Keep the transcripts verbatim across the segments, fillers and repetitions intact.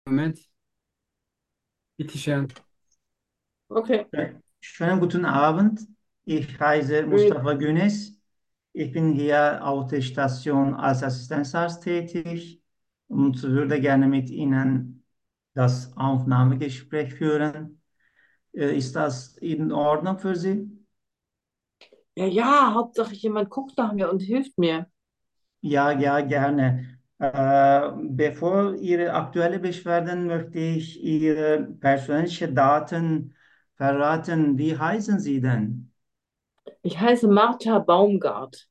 Moment, bitte schön. Okay. Schönen guten Abend. Ich heiße Gut. Mustafa Güneş. Ich bin hier auf der Station als Assistenzarzt tätig und würde gerne mit Ihnen das Aufnahmegespräch führen. Äh, Ist das in Ordnung für Sie? Ja, ja, Hauptsache jemand guckt nach mir und hilft mir. Ja, ja, gerne. Äh, bevor Ihre aktuelle Beschwerden möchte ich Ihre persönlichen Daten verraten. Wie heißen Sie denn? Ich heiße Martha Baumgart.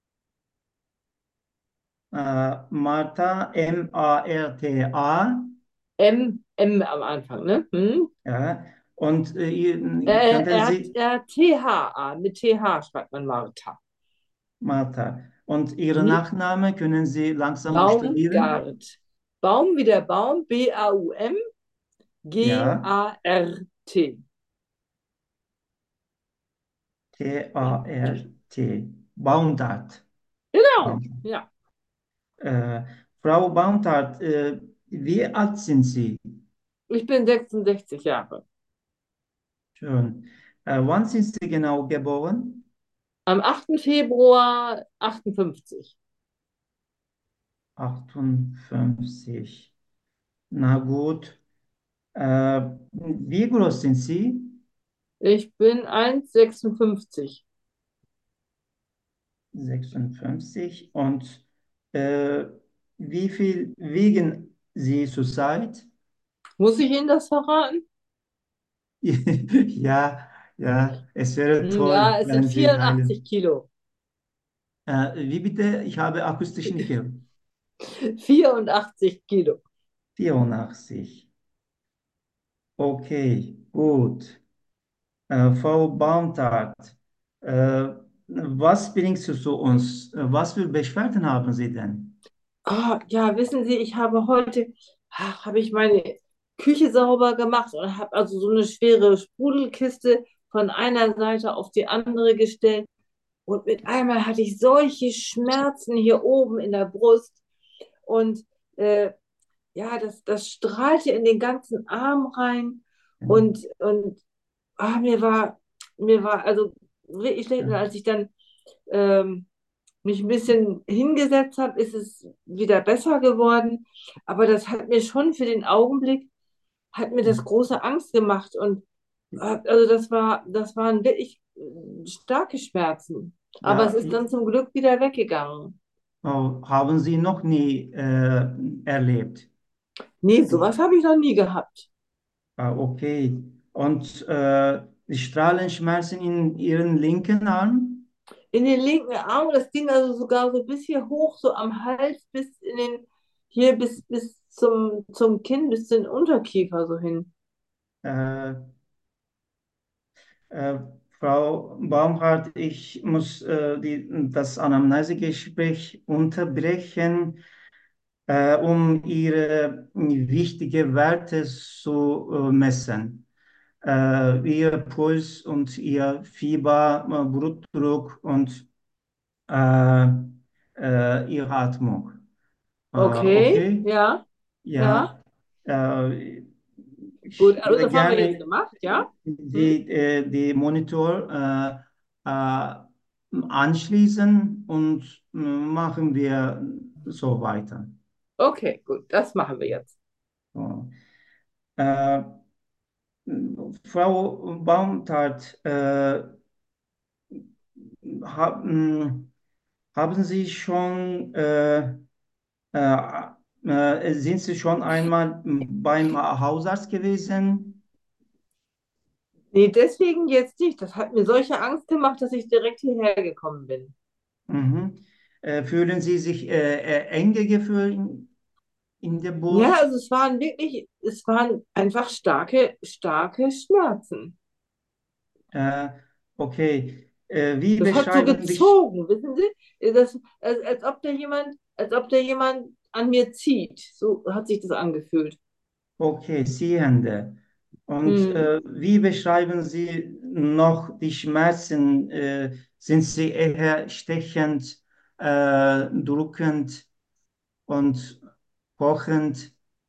Äh, Martha, M A R T A. M, M am Anfang, ne? Hm? Ja. Und äh, ihr- Äh, könnten R, Sie, R, T H A, mit T H schreibt man Martha. Martha, und Ihre Hm? Nachname können Sie langsam buchstabieren? Baumgart. Baum wie der Baum, B A U M, Ja, G A R T. Ja. T A R T. Baumgart. Genau, ja. Äh, Frau Baumgart, äh, wie alt sind Sie? Ich bin sechsundsechzig Jahre. Schön. Äh, wann sind Sie genau geboren? Am achten Februar achtundfünfzig. achtundfünfzig. Na gut. Äh, wie groß sind Sie? Ich bin eins Komma sechsundfünfzig. sechsundfünfzig. Und äh, wie viel wiegen Sie zurzeit? Muss ich Ihnen das verraten? Ja, ja, es wäre Hm, toll, ja, es sind wenn Sie vierundachtzig teilen. Kilo. Äh, wie bitte? Ich habe akustisch nicht gehört. vierundachtzig Kilo. vierundachtzig. Okay, gut. Äh, Frau Baumgart, äh, was bringst du zu uns? Äh, Was für Beschwerden haben Sie denn? Ah, ja, wissen Sie, ich habe heute, ach, habe ich meine Küche sauber gemacht und habe also so eine schwere Sprudelkiste von einer Seite auf die andere gestellt. Und mit einmal hatte ich solche Schmerzen hier oben in der Brust. Und äh, ja, das, das strahlte in den ganzen Arm rein. Und, und ah, mir war, mir war also wirklich schlecht. Und als ich dann ähm, mich ein bisschen hingesetzt habe, ist es wieder besser geworden. Aber das hat mir schon für den Augenblick, hat mir das große Angst gemacht. Und äh, also das war, das waren wirklich äh, starke Schmerzen. Aber es Ja, ist dann zum Glück wieder weggegangen. oh, haben Sie noch nie äh, erlebt? Nee, sowas habe ich noch nie gehabt. Ah, okay. Und äh, die Strahlenschmerzen in Ihren linken Arm? In den linken Arm, das ging also sogar so bis hier hoch, so am Hals, bis in den, hier bis, bis zum, zum Kinn, bis zum Unterkiefer so hin. Äh, äh, Frau Baumhardt, ich muss äh, die, das Anamnesegespräch unterbrechen, äh, um Ihre wichtigen Werte zu äh, messen. Äh, Ihr Puls und Ihr Fieber, äh, Blutdruck und äh, äh, Ihre Atmung. Äh, Okay, okay, ja, ja. ja. Äh, Gut, ich also würde das haben wir jetzt gerne gemacht, ja? Hm? die, äh, die Monitor äh, äh, anschließen und äh, machen wir so weiter. Okay, gut, das machen wir jetzt. So. Äh, Frau Baumgart, äh, haben, haben Sie schon, äh, äh, äh, sind Sie schon einmal beim Hausarzt gewesen? Nee, deswegen jetzt nicht. Das hat mir solche Angst gemacht, dass ich direkt hierher gekommen bin. Mhm. Äh, fühlen Sie sich äh, äh, enge Gefühle in, in der Ja, Brust? also es waren wirklich, es waren einfach starke, starke Schmerzen. Äh, okay. Äh, wie Das hat so beschreiben dich, gezogen, wissen Sie? Das, als, als ob da jemand, als ob da jemand an mir zieht. So hat sich das angefühlt. okay, Sehende. Und Hm. äh, wie beschreiben Sie noch die Schmerzen? Äh, sind sie eher stechend, äh, drückend und pochend?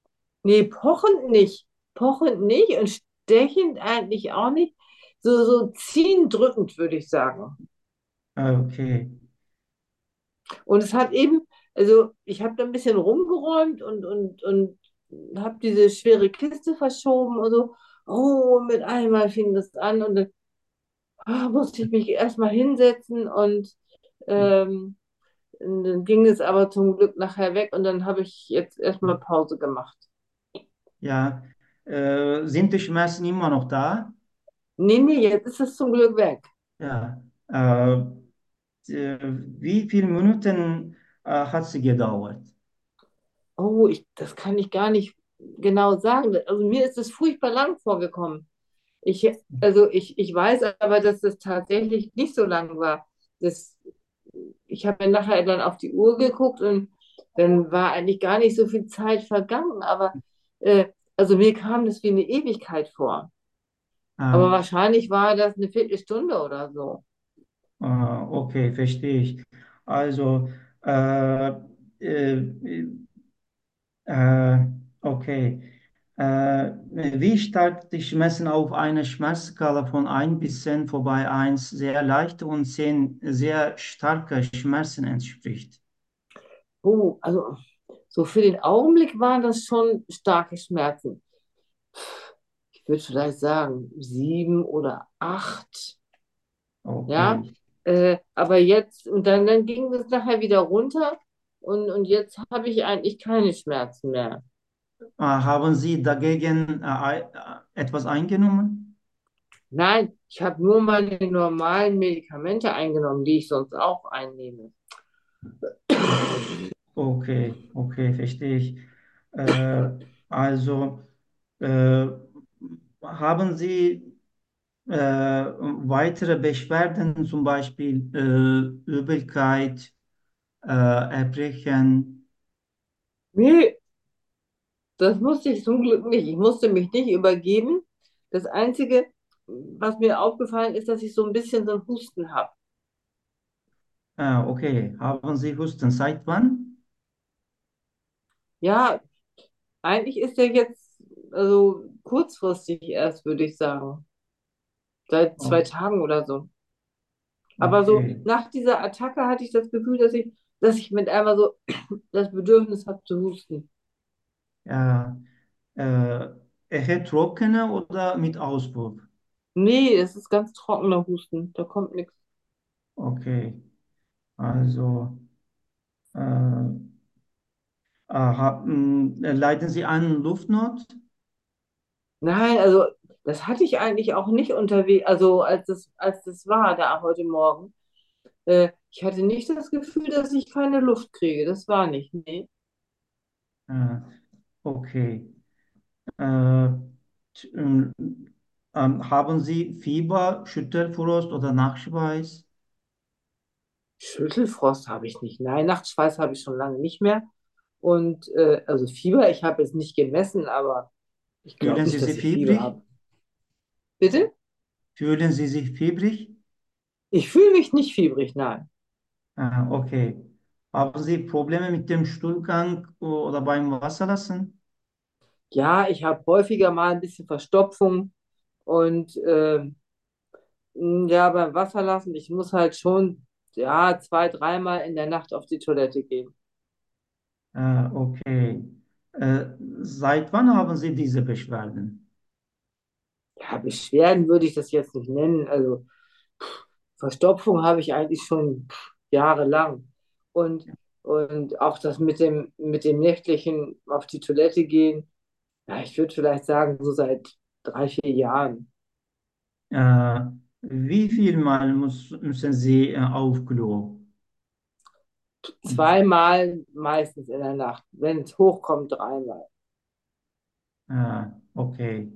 Nee, pochend nicht. Pochend nicht und stechend eigentlich auch nicht. So, so ziehen drückend, würde ich sagen. Ah, okay. Und es hat eben, also ich habe da ein bisschen rumgeräumt und, und, und habe diese schwere Kiste verschoben und so. Oh, mit einmal fing das an und dann ah, musste ich mich erstmal hinsetzen und ähm, dann ging es aber zum Glück nachher weg und dann habe ich jetzt erstmal Pause gemacht. Ja, äh, sind die Schmerzen immer noch da? Nee, nee, jetzt ist es zum Glück weg. Ja. Äh, äh, Wie viele Minuten äh, hat sie gedauert? Oh, ich, das kann ich gar nicht genau sagen. Also mir ist es furchtbar lang vorgekommen. Ich, also ich, ich weiß aber, dass das tatsächlich nicht so lang war. Das, ich habe mir nachher dann auf die Uhr geguckt und dann war eigentlich gar nicht so viel Zeit vergangen. Aber äh, also mir kam das wie eine Ewigkeit vor. Aber Ah, wahrscheinlich war das eine Viertelstunde oder so. ah, okay, verstehe ich. Also, äh, äh, äh, okay. Äh, Wie stark die Schmerzen auf einer Schmerzskala von eins bis zehn, wobei eins sehr leichte und zehn sehr starke Schmerzen entspricht? Oh, also so für den Augenblick waren das schon starke Schmerzen. Ich würde vielleicht sagen sieben oder acht. Ja, Okay. äh, aber jetzt, und dann, dann ging es nachher wieder runter und, und jetzt habe ich eigentlich keine Schmerzen mehr. Äh, haben Sie dagegen äh, ei- äh, etwas eingenommen? Nein, ich habe nur meine normalen Medikamente eingenommen, die ich sonst auch einnehme. Okay, okay, verstehe ich. Äh, also, äh, haben Sie äh, weitere Beschwerden, zum Beispiel äh, Übelkeit, äh, Erbrechen? Nee, das musste ich zum Glück nicht. Ich musste mich nicht übergeben. Das Einzige, was mir aufgefallen ist, dass ich so ein bisschen so einen Husten habe. Ah, okay, haben Sie Husten? Seit wann? Ja, eigentlich ist der jetzt, also kurzfristig erst, würde ich sagen. Seit zwei O- Tagen oder so. Aber so Okay, nach dieser Attacke hatte ich das Gefühl, dass ich, dass ich mit einmal so das Bedürfnis habe zu husten. ja, äh, eher trockene oder mit Auswurf? Nee, es ist ganz trockener Husten. Da kommt nichts. Okay, also. Äh, Aha, mh, leiden Sie an Luftnot? Nein, also das hatte ich eigentlich auch nicht unterwegs, also als das, als das war da heute Morgen. Äh, ich hatte nicht das Gefühl, dass ich keine Luft kriege. Das war nicht. Nee. Äh, okay. Äh, t- ähm, ähm, Haben Sie Fieber, Schüttelfrost oder Nachschweiß? Schüttelfrost habe ich nicht. Nein, Nachtschweiß habe ich schon lange nicht mehr. Und äh, also Fieber, ich habe es nicht gemessen, aber ich glaube Fühlen Sie nicht, dass sich ich Fieber fiebrig? habe. Bitte? Fühlen Sie sich fiebrig? Ich fühle mich nicht fiebrig, nein. Äh, okay. Haben Sie Probleme mit dem Stuhlgang oder beim Wasserlassen? Ja, ich habe häufiger mal ein bisschen Verstopfung und ähm, ja, beim Wasserlassen, ich muss halt schon ja, zwei, dreimal in der Nacht auf die Toilette gehen. Äh, okay. Äh, Seit wann haben Sie diese Beschwerden? Ja, Beschwerden würde ich das jetzt nicht nennen. Also Verstopfung habe ich eigentlich schon jahrelang. Und, und auch das mit dem, mit dem nächtlichen auf die Toilette gehen, ja, ich würde vielleicht sagen, so seit drei, vier Jahren. Äh, Wie viel Mal muss, müssen Sie äh, auf Klo? Zweimal meistens in der Nacht. Wenn es hochkommt, dreimal. Ah, okay.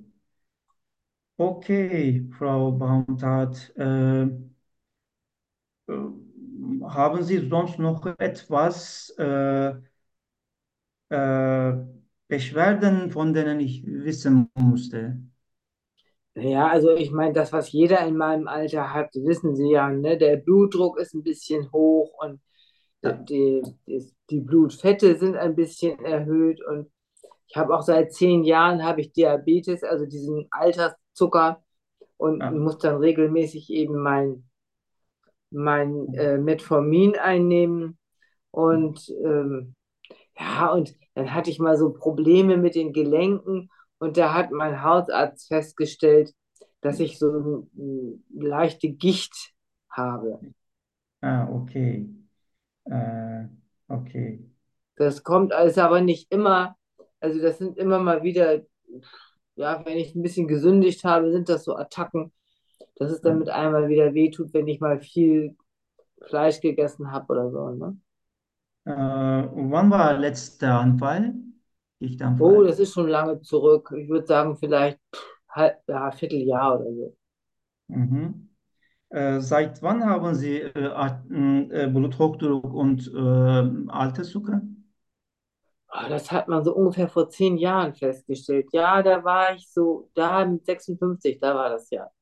Okay, Frau Baumgart, äh, äh, haben Sie sonst noch etwas äh, äh, Beschwerden, von denen ich wissen musste? Ja, also ich meine, das, was jeder in meinem Alter hat, wissen Sie ja, ne? Der Blutdruck ist ein bisschen hoch und Ja, die, die, die Blutfette sind ein bisschen erhöht und ich habe auch seit zehn Jahren habe ich Diabetes, also diesen Alterszucker und Ah, muss dann regelmäßig eben mein, mein äh, Metformin einnehmen. Und ähm, ja, und dann hatte ich mal so Probleme mit den Gelenken und da hat mein Hausarzt festgestellt, dass ich so eine, eine leichte Gicht habe. ah, okay. Äh, okay. Das kommt alles aber nicht immer, also das sind immer mal wieder, ja, wenn ich ein bisschen gesündigt habe, sind das so Attacken, dass es dann mit einmal wieder wehtut, wenn ich mal viel Fleisch gegessen habe oder so, ne? Äh, wann war letzter Anfall? Oh, Gichtanfall? das ist schon lange zurück. Ich würde sagen, vielleicht halb, ja, Vierteljahr oder so. Mhm. Äh, seit wann haben Sie äh, Art- äh, Bluthochdruck und äh, Alterszucker? Ah, das hat man so ungefähr vor zehn Jahren festgestellt. Ja, da war ich so, da mit sechsundfünfzig, da war das ja.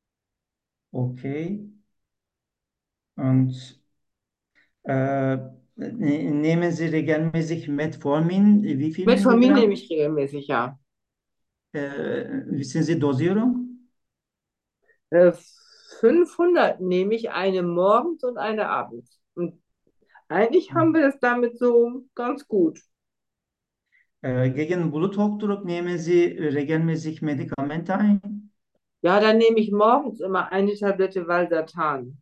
Okay. Und äh, ne- nehmen Sie regelmäßig Metformin? Wie viel Metformin nehme Milligramm? ich regelmäßig, ja. Äh, wissen Sie Dosierung? Äh, fünfhundert nehme ich, eine morgens und eine abends. Und eigentlich haben wir das damit so ganz gut. Äh, gegen Bluthochdruck nehmen Sie regelmäßig Medikamente ein? Ja, dann nehme ich morgens immer eine Tablette Valsartan.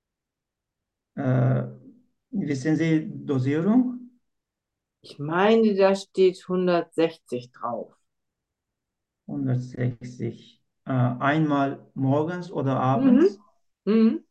Äh, wissen Sie Dosierung? Ich meine, da steht hundertsechzig drauf. hundertsechzig. Äh, einmal morgens oder Mhm. abends? Mhm.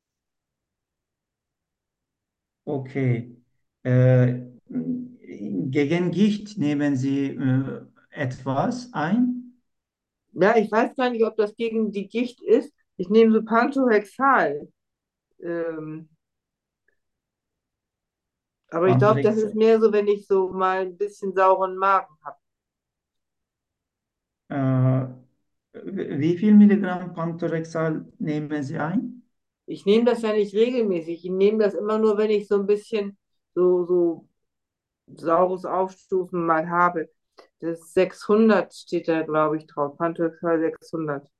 Okay. Äh, gegen Gicht nehmen Sie äh, etwas ein? Ja, ich weiß gar nicht, ob das gegen die Gicht ist. Ich nehme so Pantlohexal. Ähm, aber ich glaube, das Pantrex, ist mehr so, wenn ich so mal ein bisschen sauren Magen habe. äh, wie viel Milligramm Pantherexal nehmen Sie ein? Ich nehme das ja nicht regelmäßig. Ich nehme das immer nur, wenn ich so ein bisschen so, so saures Aufstoßen mal habe. Das sechshundert steht da, glaube ich, drauf. Pantoloxal sechshundert.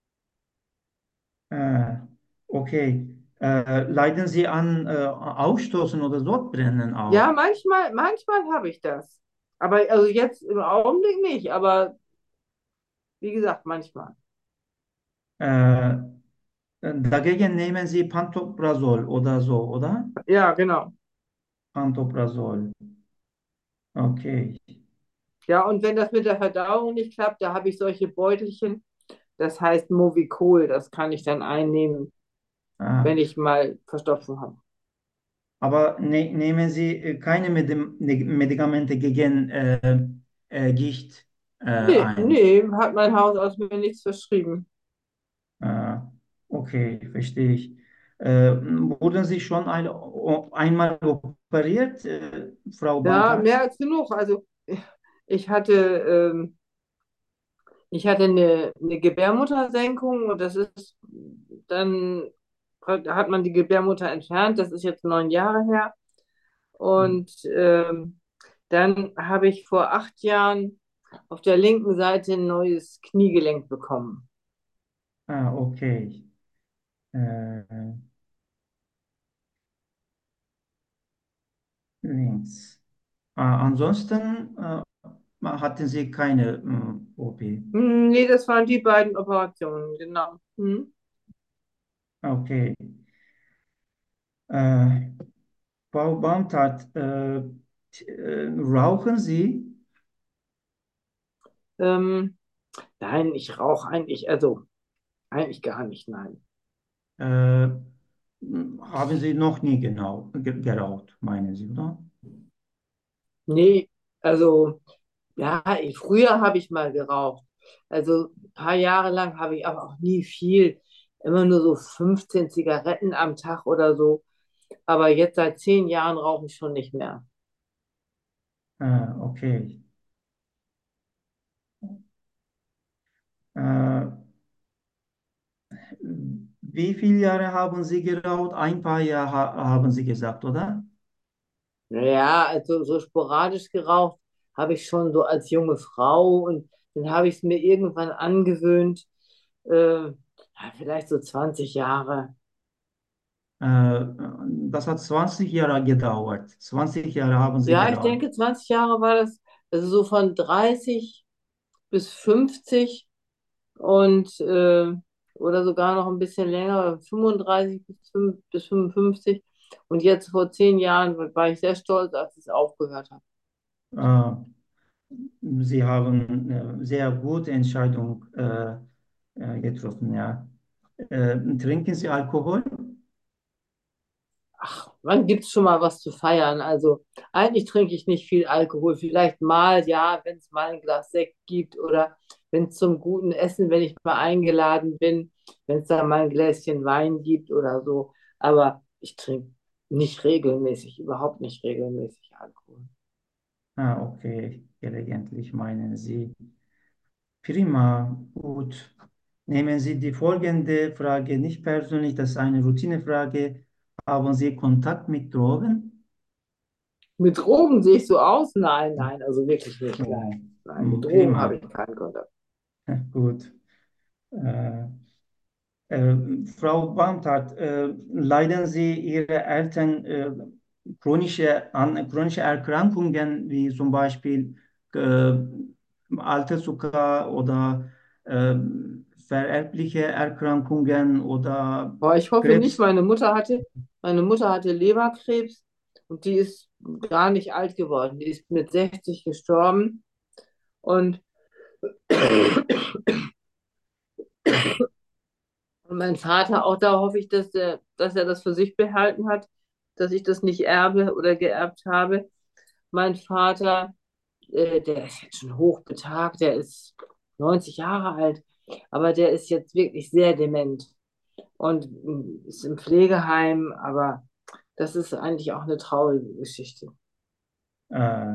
Äh, okay. Äh, leiden Sie an äh, Ausstoßen oder Sodbrennen Ja, auch? manchmal, manchmal habe ich das. Aber also jetzt im Augenblick nicht. Aber wie gesagt, manchmal. Äh, dagegen nehmen Sie Pantoprazol oder so, oder? Ja, genau. Pantoprazol. Okay. Ja, und wenn das mit der Verdauung nicht klappt, da habe ich solche Beutelchen. Das heißt Movicol. Das kann ich dann einnehmen, Ah, wenn ich mal Verstopfung habe. aber ne nehmen Sie äh, keine Medi ne- Medikamente gegen äh, äh, Gicht äh, Nee, ein? nee, hat mein Hausarzt mir nichts verschrieben. Ah, okay, verstehe ich. Äh, wurden Sie schon ein, einmal operiert, äh, Frau Ja, Baumtart? mehr als genug. Also ich hatte, ähm, ich hatte eine, eine Gebärmuttersenkung und das ist dann, da hat man die Gebärmutter entfernt. Das ist jetzt neun Jahre her. Und ähm, dann habe ich vor acht Jahren auf der linken Seite ein neues Kniegelenk bekommen. Ah, okay. Äh, links. Ah, ansonsten äh, hatten Sie keine äh, O P. Hm, nee, das waren die beiden Operationen, genau. Hm. Okay. Äh, Frau Baumtart, äh, t- äh, rauchen Sie? Ähm, nein, ich rauche eigentlich, also eigentlich gar nicht, nein. Äh, haben Sie noch nie genau ge geraucht, meinen Sie, oder? Nee, also ja, ich, früher habe ich mal geraucht. Also ein paar Jahre lang habe ich aber auch nie viel. Immer nur so fünfzehn Zigaretten am Tag oder so. Aber jetzt seit zehn Jahren rauche ich schon nicht mehr. Ah, okay. Äh, wie viele Jahre haben Sie geraucht? Ein paar Jahre ha haben Sie gesagt, oder? Ja, also so sporadisch geraucht. habe ich schon so als junge Frau und dann habe ich es mir irgendwann angewöhnt, äh, ja, vielleicht so zwanzig Jahre. Äh, Das hat zwanzig Jahre gedauert. zwanzig Jahre haben Sie Ja, ich gebraucht. denke, zwanzig Jahre war das, also so von dreißig bis fünfzig und äh, oder sogar noch ein bisschen länger, fünfunddreißig bis, fünf, bis fünfundfünfzig. Und jetzt vor zehn Jahren war ich sehr stolz, als ich es aufgehört habe. Äh, Sie haben eine sehr gute Entscheidung äh, äh, getroffen, ja. Äh, trinken Sie Alkohol? Ach, wann gibt es schon mal was zu feiern? Also eigentlich trinke ich nicht viel Alkohol. Vielleicht mal, ja, wenn es mal ein Glas Sekt gibt oder wenn es zum guten Essen, wenn ich mal eingeladen bin, wenn es da mal ein Gläschen Wein gibt oder so. Aber ich trinke nicht regelmäßig, überhaupt nicht regelmäßig Alkohol. Ah, okay, gelegentlich meinen Sie. Prima, gut. Nehmen Sie die folgende Frage nicht persönlich, das ist eine Routinefrage. Haben Sie Kontakt mit Drogen? Mit Drogen sehe ich so aus? Nein, nein, also wirklich nicht. Oh, Nein, nein, mit hm, Drogen habe prima, ich keinen Kontakt. gut. Äh, äh, Frau Baumtart, äh, leiden Sie Ihre Eltern äh, chronische, an chronische Erkrankungen wie zum Beispiel äh, Alterszucker oder äh, vererbliche Erkrankungen oder Aber ich hoffe nicht, Krebs? meine Mutter hatte, meine Mutter hatte Leberkrebs und die ist gar nicht alt geworden. Die ist mit sechzig gestorben. Und, und mein Vater, auch da hoffe ich, dass er, dass er das für sich behalten hat, dass ich das nicht erbe oder geerbt habe. Mein Vater, äh, der ist jetzt schon hochbetagt, der ist neunzig Jahre alt, aber der ist jetzt wirklich sehr dement und mm, ist im Pflegeheim, aber das ist eigentlich auch eine traurige Geschichte. Äh,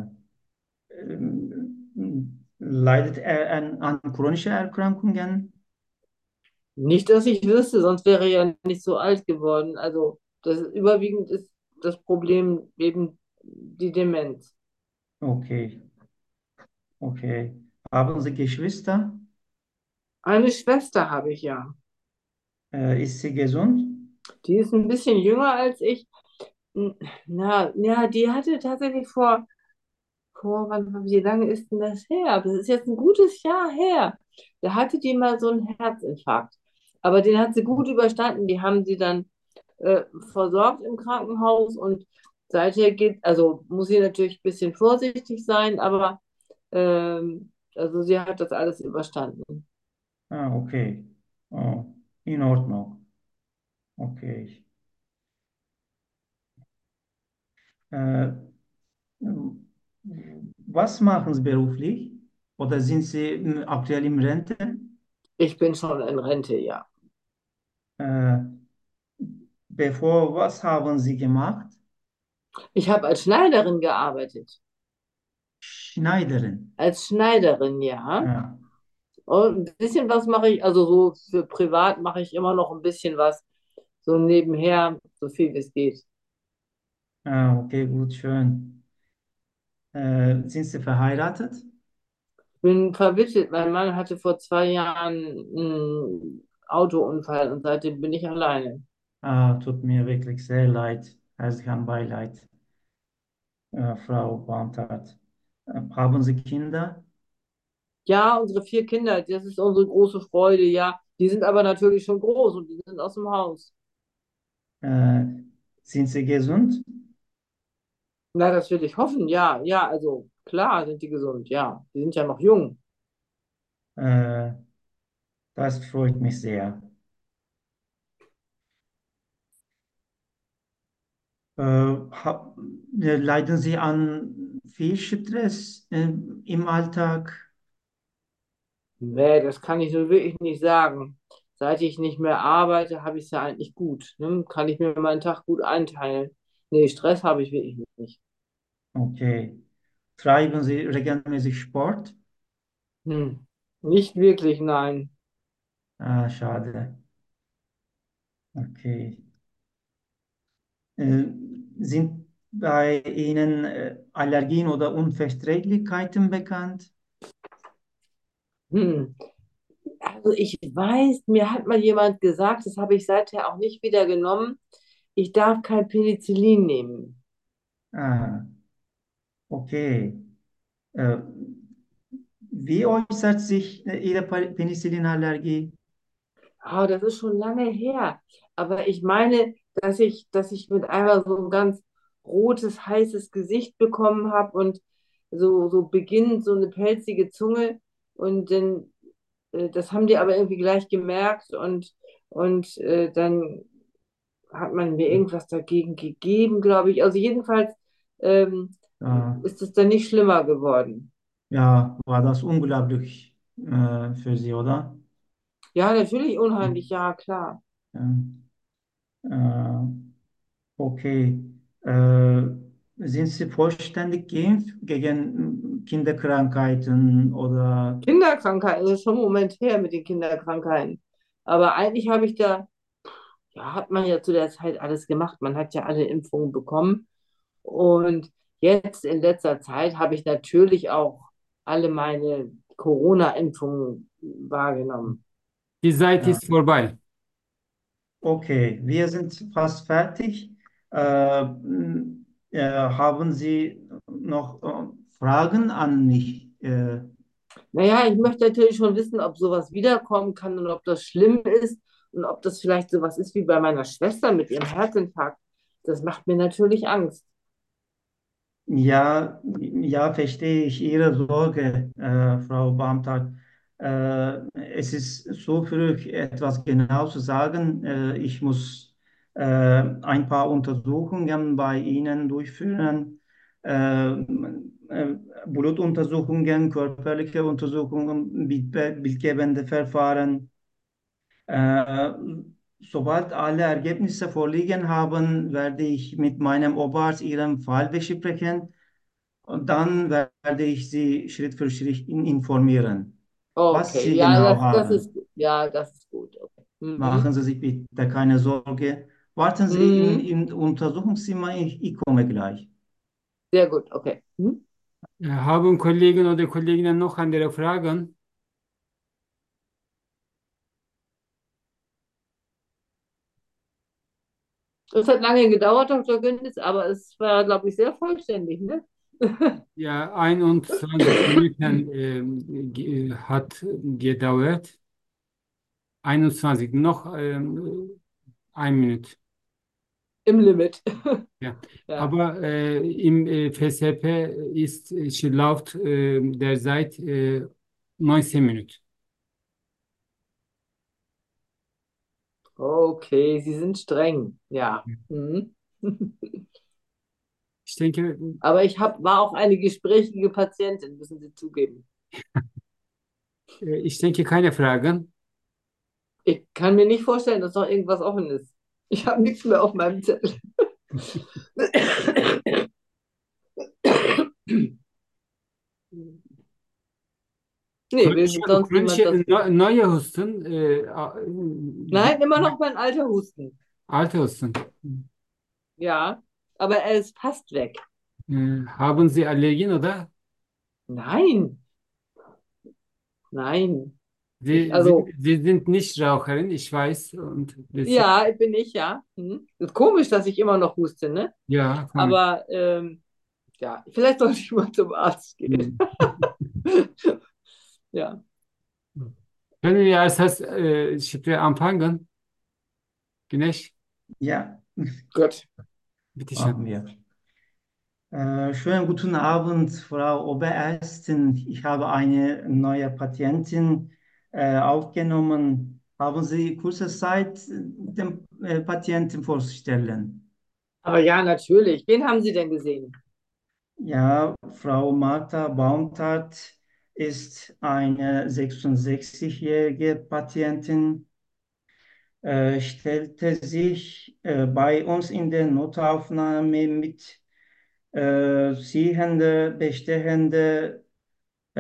ähm, Leidet er an, an chronischen Erkrankungen? Nicht, dass ich wüsste, sonst wäre er ja nicht so alt geworden. Also das überwiegend ist das Problem eben die Demenz. Okay, okay. Haben Sie Geschwister? Eine Schwester habe ich ja. Äh, ist sie gesund? Die ist ein bisschen jünger als ich. Na, ja, die hatte tatsächlich vor, vor, wann, wie lange ist denn das her? Das ist jetzt ein gutes Jahr her. Da hatte die mal so einen Herzinfarkt. Aber den hat sie gut überstanden. Die haben sie dann äh, versorgt im Krankenhaus und seither geht, also muss sie natürlich ein bisschen vorsichtig sein, aber ähm, also sie hat das alles überstanden. Ah, okay. Oh, in Ordnung. Okay. Äh, Was machen Sie beruflich? Oder sind Sie äh, aktuell in Rente? Ich bin schon in Rente, ja. Äh, Bevor, was haben Sie gemacht? Ich habe als Schneiderin gearbeitet. Schneiderin. Als Schneiderin, ja. Ah, Und ein bisschen was mache ich, also so für privat mache ich immer noch ein bisschen was, so nebenher, so viel wie es geht. ah, okay, gut, schön. Äh, sind Sie verheiratet? Bin verwitwet. Mein Mann hatte vor zwei Jahren einen Autounfall und seitdem bin ich alleine. Ah, tut mir wirklich sehr leid. Herzlichen Beileid, äh, Frau Baumtart. Äh, haben Sie Kinder? Ja, unsere vier Kinder, das ist unsere große Freude, ja. Die sind aber natürlich schon groß und die sind aus dem Haus. Äh, Sind Sie gesund? Na, das will ich hoffen, ja. Ja, also klar sind die gesund, ja. Die sind ja noch jung. Äh, Das freut mich sehr. Äh, ha, äh, Leiden Sie an viel Stress äh, im Alltag? Nee, das kann ich so wirklich nicht sagen. Seit ich nicht mehr arbeite, habe ich es ja eigentlich gut. Ne? Kann ich mir meinen Tag gut einteilen. Nee, Stress habe ich wirklich nicht. Okay. Treiben Sie regelmäßig Sport? Hm. Nicht wirklich, nein. Ah, schade. Okay. Äh, sind, bei Ihnen äh, Allergien oder Unverträglichkeiten bekannt? Hm. Also ich weiß, mir hat mal jemand gesagt, das habe ich seither auch nicht wieder genommen, ich darf kein Penicillin nehmen. Ah, okay. Äh, Wie äußert sich äh, Ihre Pa- Penicillinallergie? Ah, das ist schon lange her. Aber ich meine, dass ich, dass ich mit einmal so ein ganz rotes, heißes Gesicht bekommen habe und so, so beginnend so eine pelzige Zunge. Und dann, äh, das haben die aber irgendwie gleich gemerkt und, und äh, dann hat man mir irgendwas dagegen gegeben, glaube ich. Also jedenfalls ähm, Ja, ist es dann nicht schlimmer geworden. ja, war das unglaublich äh, für Sie, oder? Ja, natürlich unheimlich, ja, klar. Ja, äh, okay. Äh, Sind Sie vollständig geimpft gegen Kinderkrankheiten oder Kinderkrankheiten, das ist schon ein Moment her mit den Kinderkrankheiten. Aber eigentlich habe ich da, ja, hat man ja zu der Zeit alles gemacht. Man hat ja alle Impfungen bekommen. Und jetzt in letzter Zeit habe ich natürlich auch alle meine Corona-Impfungen wahrgenommen. Die Zeit ja? ist vorbei. Okay, wir sind fast fertig. Äh, m- äh, Haben Sie noch äh, Fragen an mich? Äh, Naja, ich möchte natürlich schon wissen, ob sowas wiederkommen kann und ob das schlimm ist und ob das vielleicht sowas ist wie bei meiner Schwester mit ihrem Herzinfarkt. Das macht mir natürlich Angst. Ja, ja, verstehe ich Ihre Sorge, äh, Frau Baumtag. Äh, es ist so früh, etwas genau zu sagen. Äh, ich muss äh, ein paar Untersuchungen bei Ihnen durchführen. Äh, äh, Blutuntersuchungen, körperliche Untersuchungen, bild- bildgebende Verfahren. Äh, Sobald alle Ergebnisse vorliegen haben, werde ich mit meinem Oberarzt Ihren Fall besprechen. Und dann werde ich Sie Schritt für Schritt in- informieren, was Okay, Sie ja, genau das, das ist haben. gut. Ja, das ist gut. Okay. Machen Mhm. Sie sich bitte keine Sorge. Warten Sie im, Mhm. im Untersuchungszimmer, ich, ich komme gleich. Sehr gut, okay. Mhm. Äh, Haben Kollegen oder Kolleginnen noch andere Fragen? Es hat lange gedauert, Doktor Günther, aber es war, glaube ich, sehr vollständig, ne? Ja, einundzwanzig Minuten ähm, ge- hat gedauert. einundzwanzig, noch ähm, ein Minute. Im Limit. Ja. Ja, Aber äh, im äh, F S P ist, es läuft äh, derzeit äh, neunzehn Minuten. okay, Sie sind streng. Ja. Mhm. Ich denke, Aber ich hab, war auch eine gesprächige Patientin, müssen Sie zugeben. äh, ich denke keine Fragen. Ich kann mir nicht vorstellen, dass noch irgendwas offen ist. Ich habe nichts mehr auf meinem Zettel. Nee, Chronische, wenn sonst niemand chronische was will. neu- neue Husten, äh, Nein, immer äh, noch mein alter Husten. alte Husten. Ja, aber er ist fast weg. Äh, haben Sie Allergien oder? Nein, nein. Ich, Sie, Sie, also, Sie sind nicht Raucherin, ich weiß. Und deswegen, ja, bin ich, ja. Hm. Ist komisch, dass ich immer noch huste, ne? ja, komm. Aber ähm, ja, vielleicht sollte ich mal zum Arzt gehen. Hm. Ja. Können wir als das äh, Spiel anfangen? Güneş, Ja, Gut. bitte machen schön. wir. Äh, schönen guten Abend, Frau Oberärztin. Ich habe eine neue Patientin äh, aufgenommen. Haben Sie kurze Zeit, den äh, Patienten vorzustellen? Aber ja, natürlich. Wen haben Sie denn gesehen? Ja, Frau Martha Baumtart ist eine sechsundsechzigjährige Patientin, äh, stellte sich äh, bei uns in der Notaufnahme mit äh, ziehende, bestehende äh,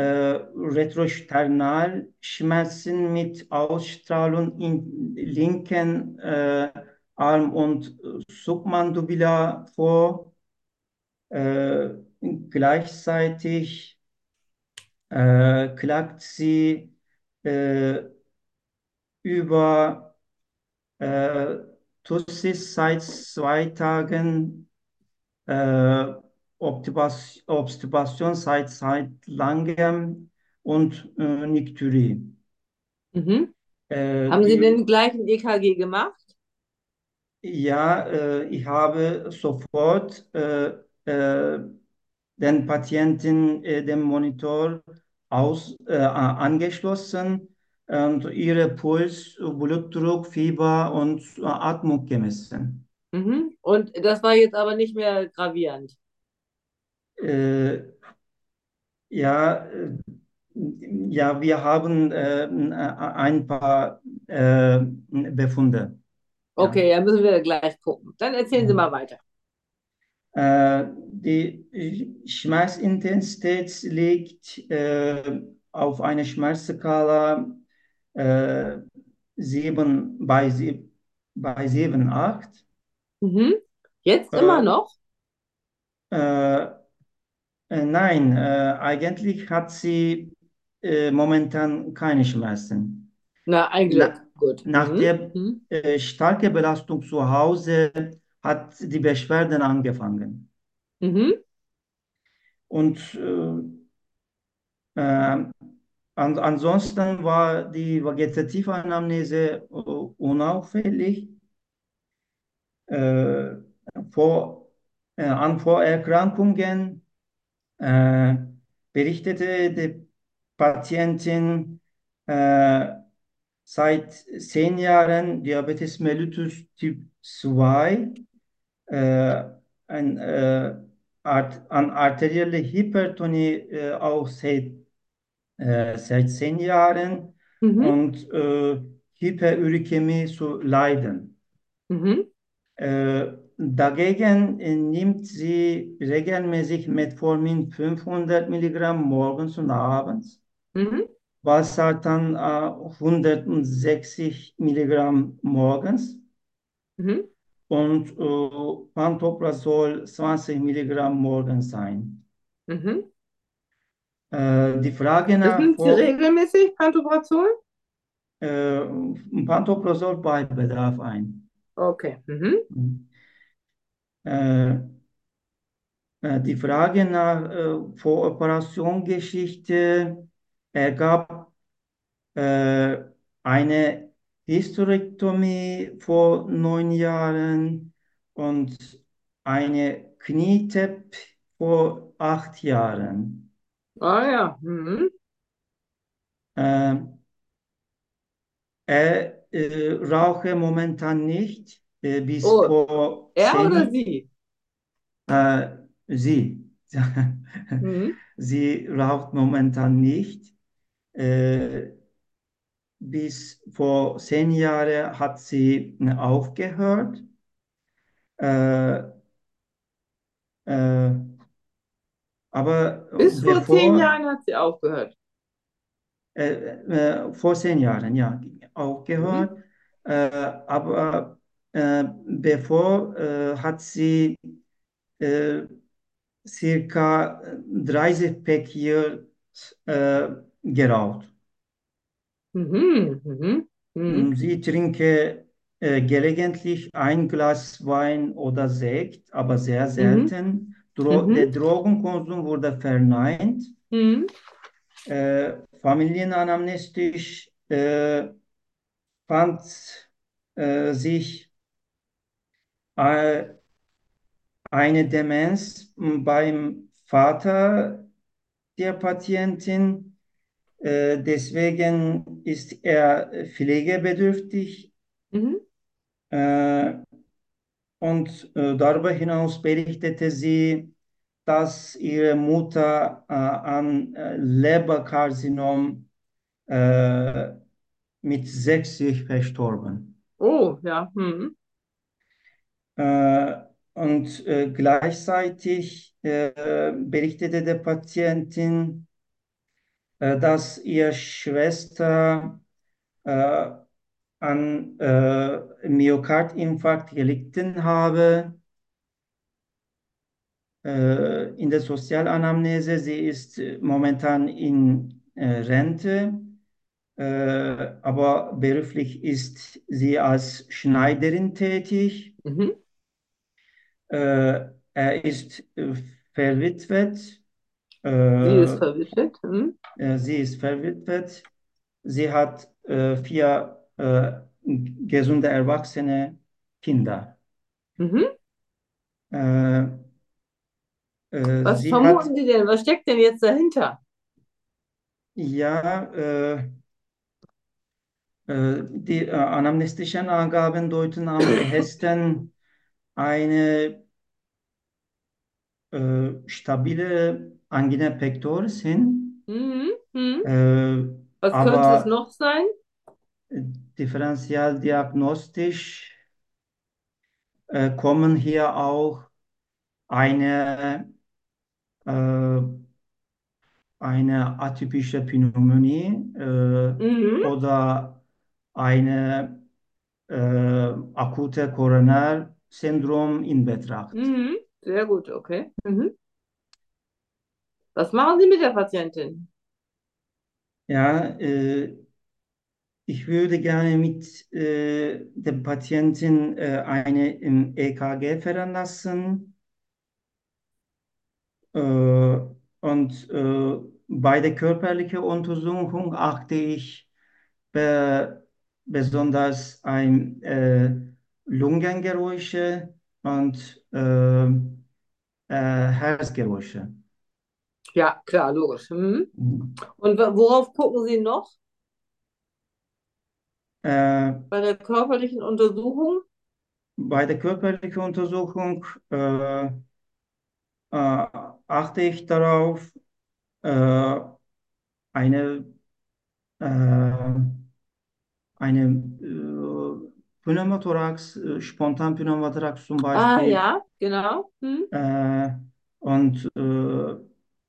Retrosternalschmerzen mit Ausstrahlung im linken äh, Arm und Submandibular vor. Äh, Gleichzeitig äh, klagt sie äh, über äh, Tussis seit zwei Tagen, äh, Obstibas- Obstipation seit, seit langem und äh, Nikturie. Mhm. Äh, Haben Sie die, denn gleich ein E K G gemacht? ja, äh, ich habe sofort äh, äh, den Patienten äh, dem Monitor aus, äh, a- angeschlossen und ihre Puls, Blutdruck, Fieber und äh, Atmung gemessen. Mhm. Und das war jetzt aber nicht mehr gravierend. Äh, ja, äh, ja, wir haben äh, ein paar äh, Befunde. Ja. Okay, dann müssen wir gleich gucken. Dann erzählen Sie mal weiter. Äh, die Schmerzintensität liegt äh, auf einer Schmerzskala äh, sieben bei, sieb, bei sieben, acht. Mhm. Jetzt immer Äh, noch? äh, äh, nein, äh, eigentlich hat sie äh, momentan keine Schmerzen. Na, ein Glück. Na, Gut. nach Mhm. der Mhm. äh, starken Belastung zu Hause hat die Beschwerden angefangen. Mhm. Und äh, äh, an, ansonsten war die vegetative Anamnese äh, unauffällig. Äh, vor, äh, an Vorerkrankungen äh, berichtete die Patientin äh, seit zehn Jahren Diabetes mellitus Typ zwei, äh, ein, äh, Art, an arterielle Hypertonie äh, auch seit, äh, seit zehn Jahren Mhm. und äh, Hyperurikämie zu leiden. Mhm. Äh, dagegen äh, nimmt sie regelmäßig Metformin fünfhundert Milligramm morgens und abends, Mhm. Valsartan äh, hundertsechzig Milligramm morgens Mhm. und äh, Pantoprazol zwanzig Milligramm morgens ein. Mhm. Äh, die Frage Das nach nimmt sie vor, regelmäßig, Pantoprazol? äh, Pantoprazol bei Bedarf ein. Okay. Mhm. Äh, Äh, Die Frage nach äh, Voroperationgeschichte ergab äh, eine Hysterektomie vor neun Jahren und eine Knietep vor acht Jahren. Ah ja. Mhm. Äh, er äh, rauche momentan nicht, äh, bis Oh, vor er oder zehn, sie? äh, sie. Mhm. Sie raucht momentan nicht. Äh, Bis vor zehn Jahren hat sie äh, aufgehört. Äh, äh, aber Bis vor zehn bevor, Jahren hat sie aufgehört. äh, äh, vor zehn Jahren, ja, Mhm. aufgehört. Äh, aber äh, bevor äh, hat sie äh, circa dreißig Päckchen äh, geraucht. Mhm. Mhm. Mhm. Sie trinke äh, gelegentlich ein Glas Wein oder Sekt, aber sehr Mhm. selten. Dro der Mhm. Drogenkonsum wurde verneint. Mhm. Äh, familienanamnestisch äh, fand äh, sich äh, eine Demenz beim Vater der Patientin. Äh, deswegen ist er pflegebedürftig. Mhm. Äh, Und äh, darüber hinaus berichtete sie, dass ihre Mutter äh, an äh, Leberkarzinom äh, mit sechzig verstorben. Oh, ja. Mhm. Äh, und äh, gleichzeitig äh, berichtete der Patientin, äh, dass ihre Schwester äh, an äh, Myokardinfarkt gelitten habe. äh, in der Sozialanamnese. Sie ist äh, momentan in äh, Rente, äh, aber beruflich ist sie als Schneiderin tätig. Mhm. Äh, er ist äh, verwitwet. Sie ist Äh, verwitwet. Mhm. äh, sie ist verwitwet. Sie hat äh, vier äh, gesunde erwachsene Kinder. Mhm. Äh, äh, Was sie hat vermuten Sie denn? Was steckt denn jetzt dahinter? ja äh, äh, die äh, anamnestischen Angaben deuten am ehesten eine äh, stabile Angina pectoris hin, Mhm. Mhm. äh, Was könnte es aber noch sein? differentialdiagnostisch äh, kommen hier auch eine, äh, eine atypische Pneumonie äh, Mhm. oder eine äh, akute Koronarsyndrom in Betracht. Mhm. Sehr gut, okay. Mhm. Was machen Sie mit der Patientin? Ja, äh, ich würde gerne mit äh, der Patientin äh, eine im E K G veranlassen. Äh, und äh, bei der körperlichen Untersuchung achte ich be besonders ein äh, Lungengeräusche und äh, äh, Herzgeräusche. Ja, klar, logisch. Mhm. Mhm. Und wa- worauf gucken Sie noch Äh, bei der körperlichen Untersuchung? bei der körperlichen Untersuchung äh, äh, achte ich darauf, äh, eine, äh, eine äh, Pneumothorax, äh, spontan Pneumothorax zum Ah, Beispiel. ja, genau. Mhm. Äh, und äh,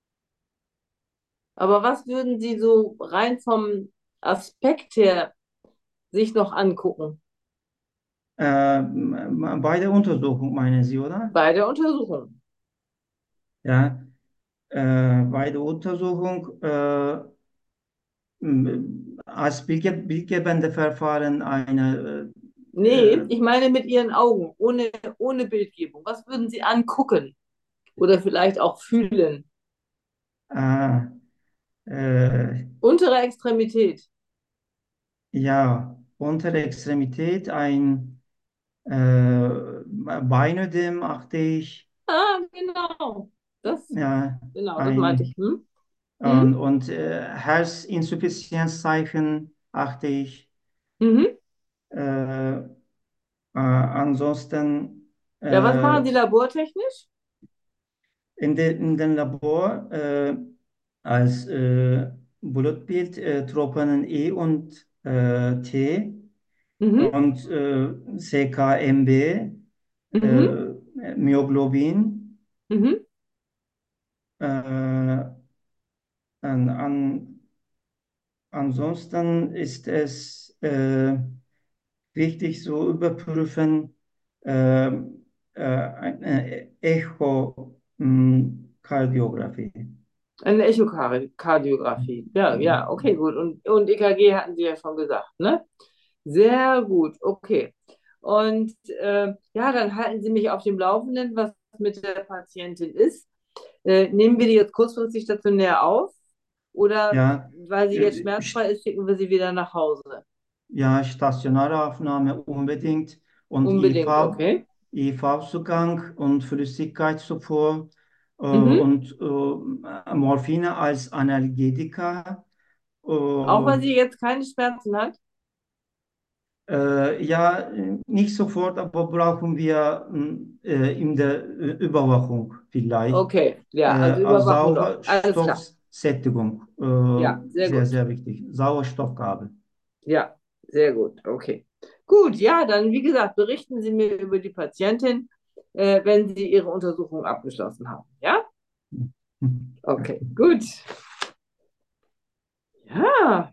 Aber was würden Sie so rein vom Aspekt her sich noch angucken äh, bei der Untersuchung meinen Sie, oder? bei der Untersuchung? Ja, äh, bei der Untersuchung äh, als Bildge bildgebende Verfahren eine äh, Nee, äh, ich meine mit Ihren Augen, ohne, ohne Bildgebung. Was würden Sie angucken oder vielleicht auch fühlen? äh, äh, Untere Extremität. ja, untere Extremität, ein äh, Beinödem achte ich, Ah, genau. Das, ja, genau, das meinte ich. ein Hm? Hm? und, und äh, Herzinsuffizienzzeichen achte ich. Mhm. Äh, äh, ansonsten Ja, was äh, machen Sie labortechnisch? in, de, in dem Labor äh, als äh, Blutbild äh, Troponin E und äh, T Mhm. und äh, C K M B, Mhm. äh, Myoglobin. Mhm. Äh, an, an, ansonsten ist es äh, wichtig zu überprüfen, äh, äh, eine Echokardiographie. Eine Echokardiographie. Ja, ja, okay, gut. Und, und E K G hatten Sie ja schon gesagt, ne? Sehr gut, okay. Und äh, ja, dann halten Sie mich auf dem Laufenden, was mit der Patientin ist. Äh, nehmen wir die jetzt kurzfristig stationär auf oder Ja, weil sie jetzt äh, st- schmerzfrei ist, schicken wir sie wieder nach Hause? ja, stationäre Aufnahme unbedingt und Unbedingt, I V, okay. I V-Zugang und Flüssigkeitszufuhr äh, Mhm. und äh, Morphine als Analgetika. Äh, Auch weil sie jetzt keine Schmerzen hat? Äh, ja, nicht sofort, aber brauchen wir äh, in der äh, Überwachung vielleicht. Okay, Äh, ja, also als Überwachung doch. Alles klar. Sauerstoffsättigung, Ja, äh, sehr sehr, gut. sehr wichtig. Sauerstoffgabe. Ja, sehr gut. Okay. Gut, ja, dann wie gesagt, berichten Sie mir über die Patientin, äh, wenn Sie Ihre Untersuchung abgeschlossen haben. Ja? Okay, gut. Ja,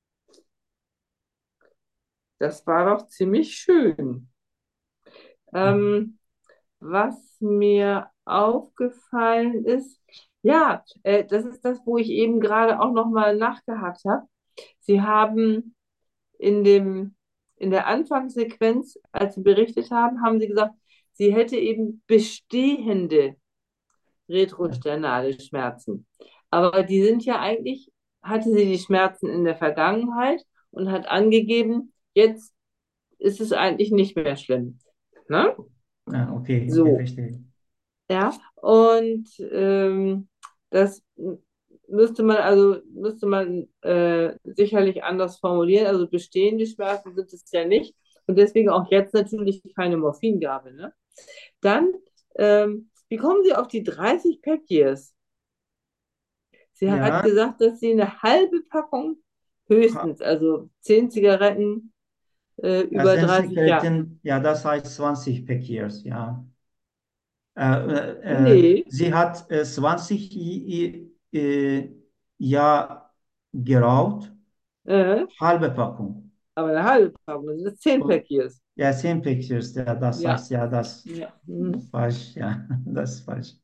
das war doch ziemlich schön. Ähm, was mir aufgefallen ist, ja, äh, das ist das, wo ich eben gerade auch nochmal nachgehakt habe. Sie haben in dem, in der Anfangssequenz, als Sie berichtet haben, haben Sie gesagt, sie hätte eben bestehende retrosternale Schmerzen. Aber die sind ja eigentlich, hatte sie die Schmerzen in der Vergangenheit und hat angegeben, jetzt ist es eigentlich nicht mehr schlimm. Ne? Ja, okay, okay, So, verstehe. ja. Und ähm, das müsste man also müsste man äh, sicherlich anders formulieren. Also bestehende Schmerzen sind es ja nicht. Und deswegen auch jetzt natürlich keine Morphingabe. Ne? Dann, ähm, wie kommen Sie auf die dreißig Pack Years? Sie hat Ja, gesagt, dass sie eine halbe Packung ha- höchstens, also zehn Zigaretten äh, ja, über dreißig Jahre. Sensikerten, ja, das heißt zwanzig Pack Years, ja. Äh, äh, äh, Nee, sie hat äh, zwanzig i- i- äh, Jahr geraucht, äh, halbe Packung. aber eine halbe Packung, das sind zehn Und, Pack Years. ja, zehn Pack Years, ja, das Ja, heißt ja, das ja. Mhm. falsch, ja, das ist falsch.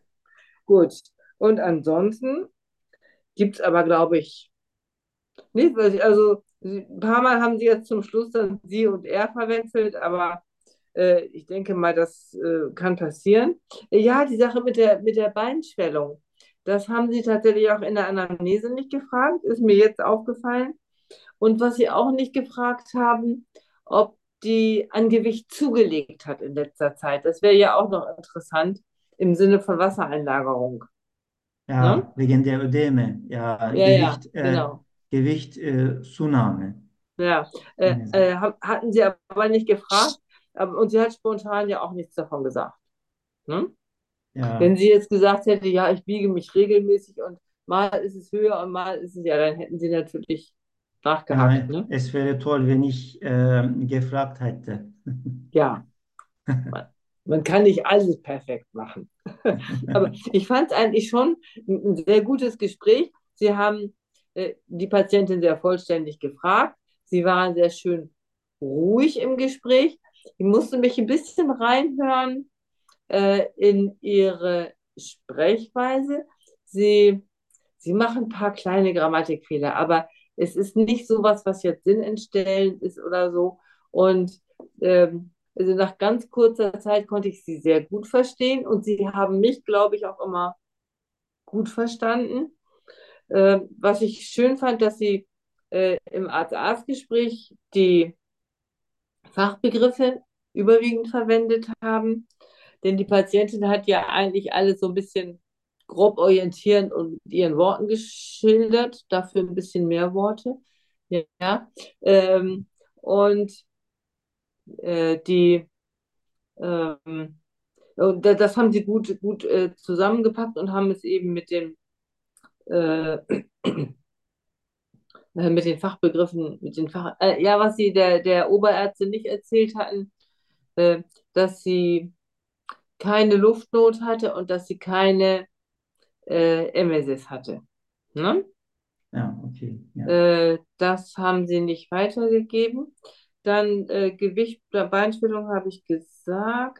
Gut. Und ansonsten gibt es aber, glaube ich, nicht, weil sie, also sie, ein paar Mal haben sie jetzt zum Schluss dann sie und er verwechselt, aber äh, ich denke mal, das äh, kann passieren. Ja, die Sache mit der, mit der Beinschwellung, das haben sie tatsächlich auch in der Anamnese nicht gefragt, ist mir jetzt aufgefallen. Und was sie auch nicht gefragt haben, ob die an Gewicht zugelegt hat in letzter Zeit. Das wäre ja auch noch interessant im Sinne von Wassereinlagerung. Ne? Ja, wegen der Ödeme, ja, Ja, ja, Gewicht, äh, genau. Gewicht, äh, Zunahme. Ja, äh, äh, hab- hatten sie aber nicht gefragt. Aber, und sie hat spontan ja auch nichts davon gesagt. Ne? Wenn Ja, sie jetzt gesagt hätte, ja, ich wiege mich regelmäßig und mal ist es höher und mal ist es ja, dann hätten sie natürlich nachgehakt. ja, Ne? es wäre toll, wenn ich äh, gefragt hätte. Ja, man, man kann nicht alles perfekt machen. Aber ich fand es eigentlich schon ein, ein sehr gutes Gespräch. Sie haben äh, die Patientin sehr vollständig gefragt. Sie waren sehr schön ruhig im Gespräch. Ich musste mich ein bisschen reinhören äh, in ihre Sprechweise. Sie, sie machen ein paar kleine Grammatikfehler, aber es ist nicht so was, was jetzt sinnentstellend ist oder so. Und ähm, also nach ganz kurzer Zeit konnte ich sie sehr gut verstehen und sie haben mich, glaube ich, auch immer gut verstanden. Äh, was ich schön fand, dass sie äh, im Arzt-Arzt-Gespräch die Fachbegriffe überwiegend verwendet haben. Denn die Patientin hat ja eigentlich alles so ein bisschen grob orientierend und mit ihren Worten geschildert, dafür ein bisschen mehr Worte. Ja. Ähm, und äh, die, ähm, und das haben sie gut, gut äh, zusammengepackt und haben es eben mit dem äh, äh, mit den Fachbegriffen, mit den Fach, äh, ja, was sie der, der Oberärztin nicht erzählt hatten, äh, dass sie keine Luftnot hatte und dass sie keine äh, Emesis hatte. Ne? Ja, okay, ja. Äh, das haben sie nicht weitergegeben. Dann äh, Gewicht der Beinstellung habe ich gesagt.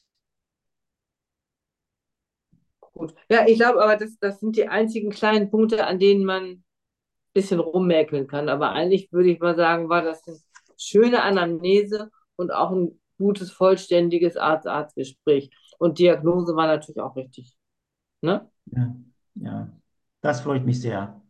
Gut. Ja, ich glaube aber, das, das sind die einzigen kleinen Punkte, an denen man ein bisschen rummäkeln kann. Aber eigentlich würde ich mal sagen, war das eine schöne Anamnese und auch ein gutes, vollständiges Arzt-Arzt-Gespräch. Und Diagnose war natürlich auch richtig. Ne? Ja, ja. Das freut mich sehr.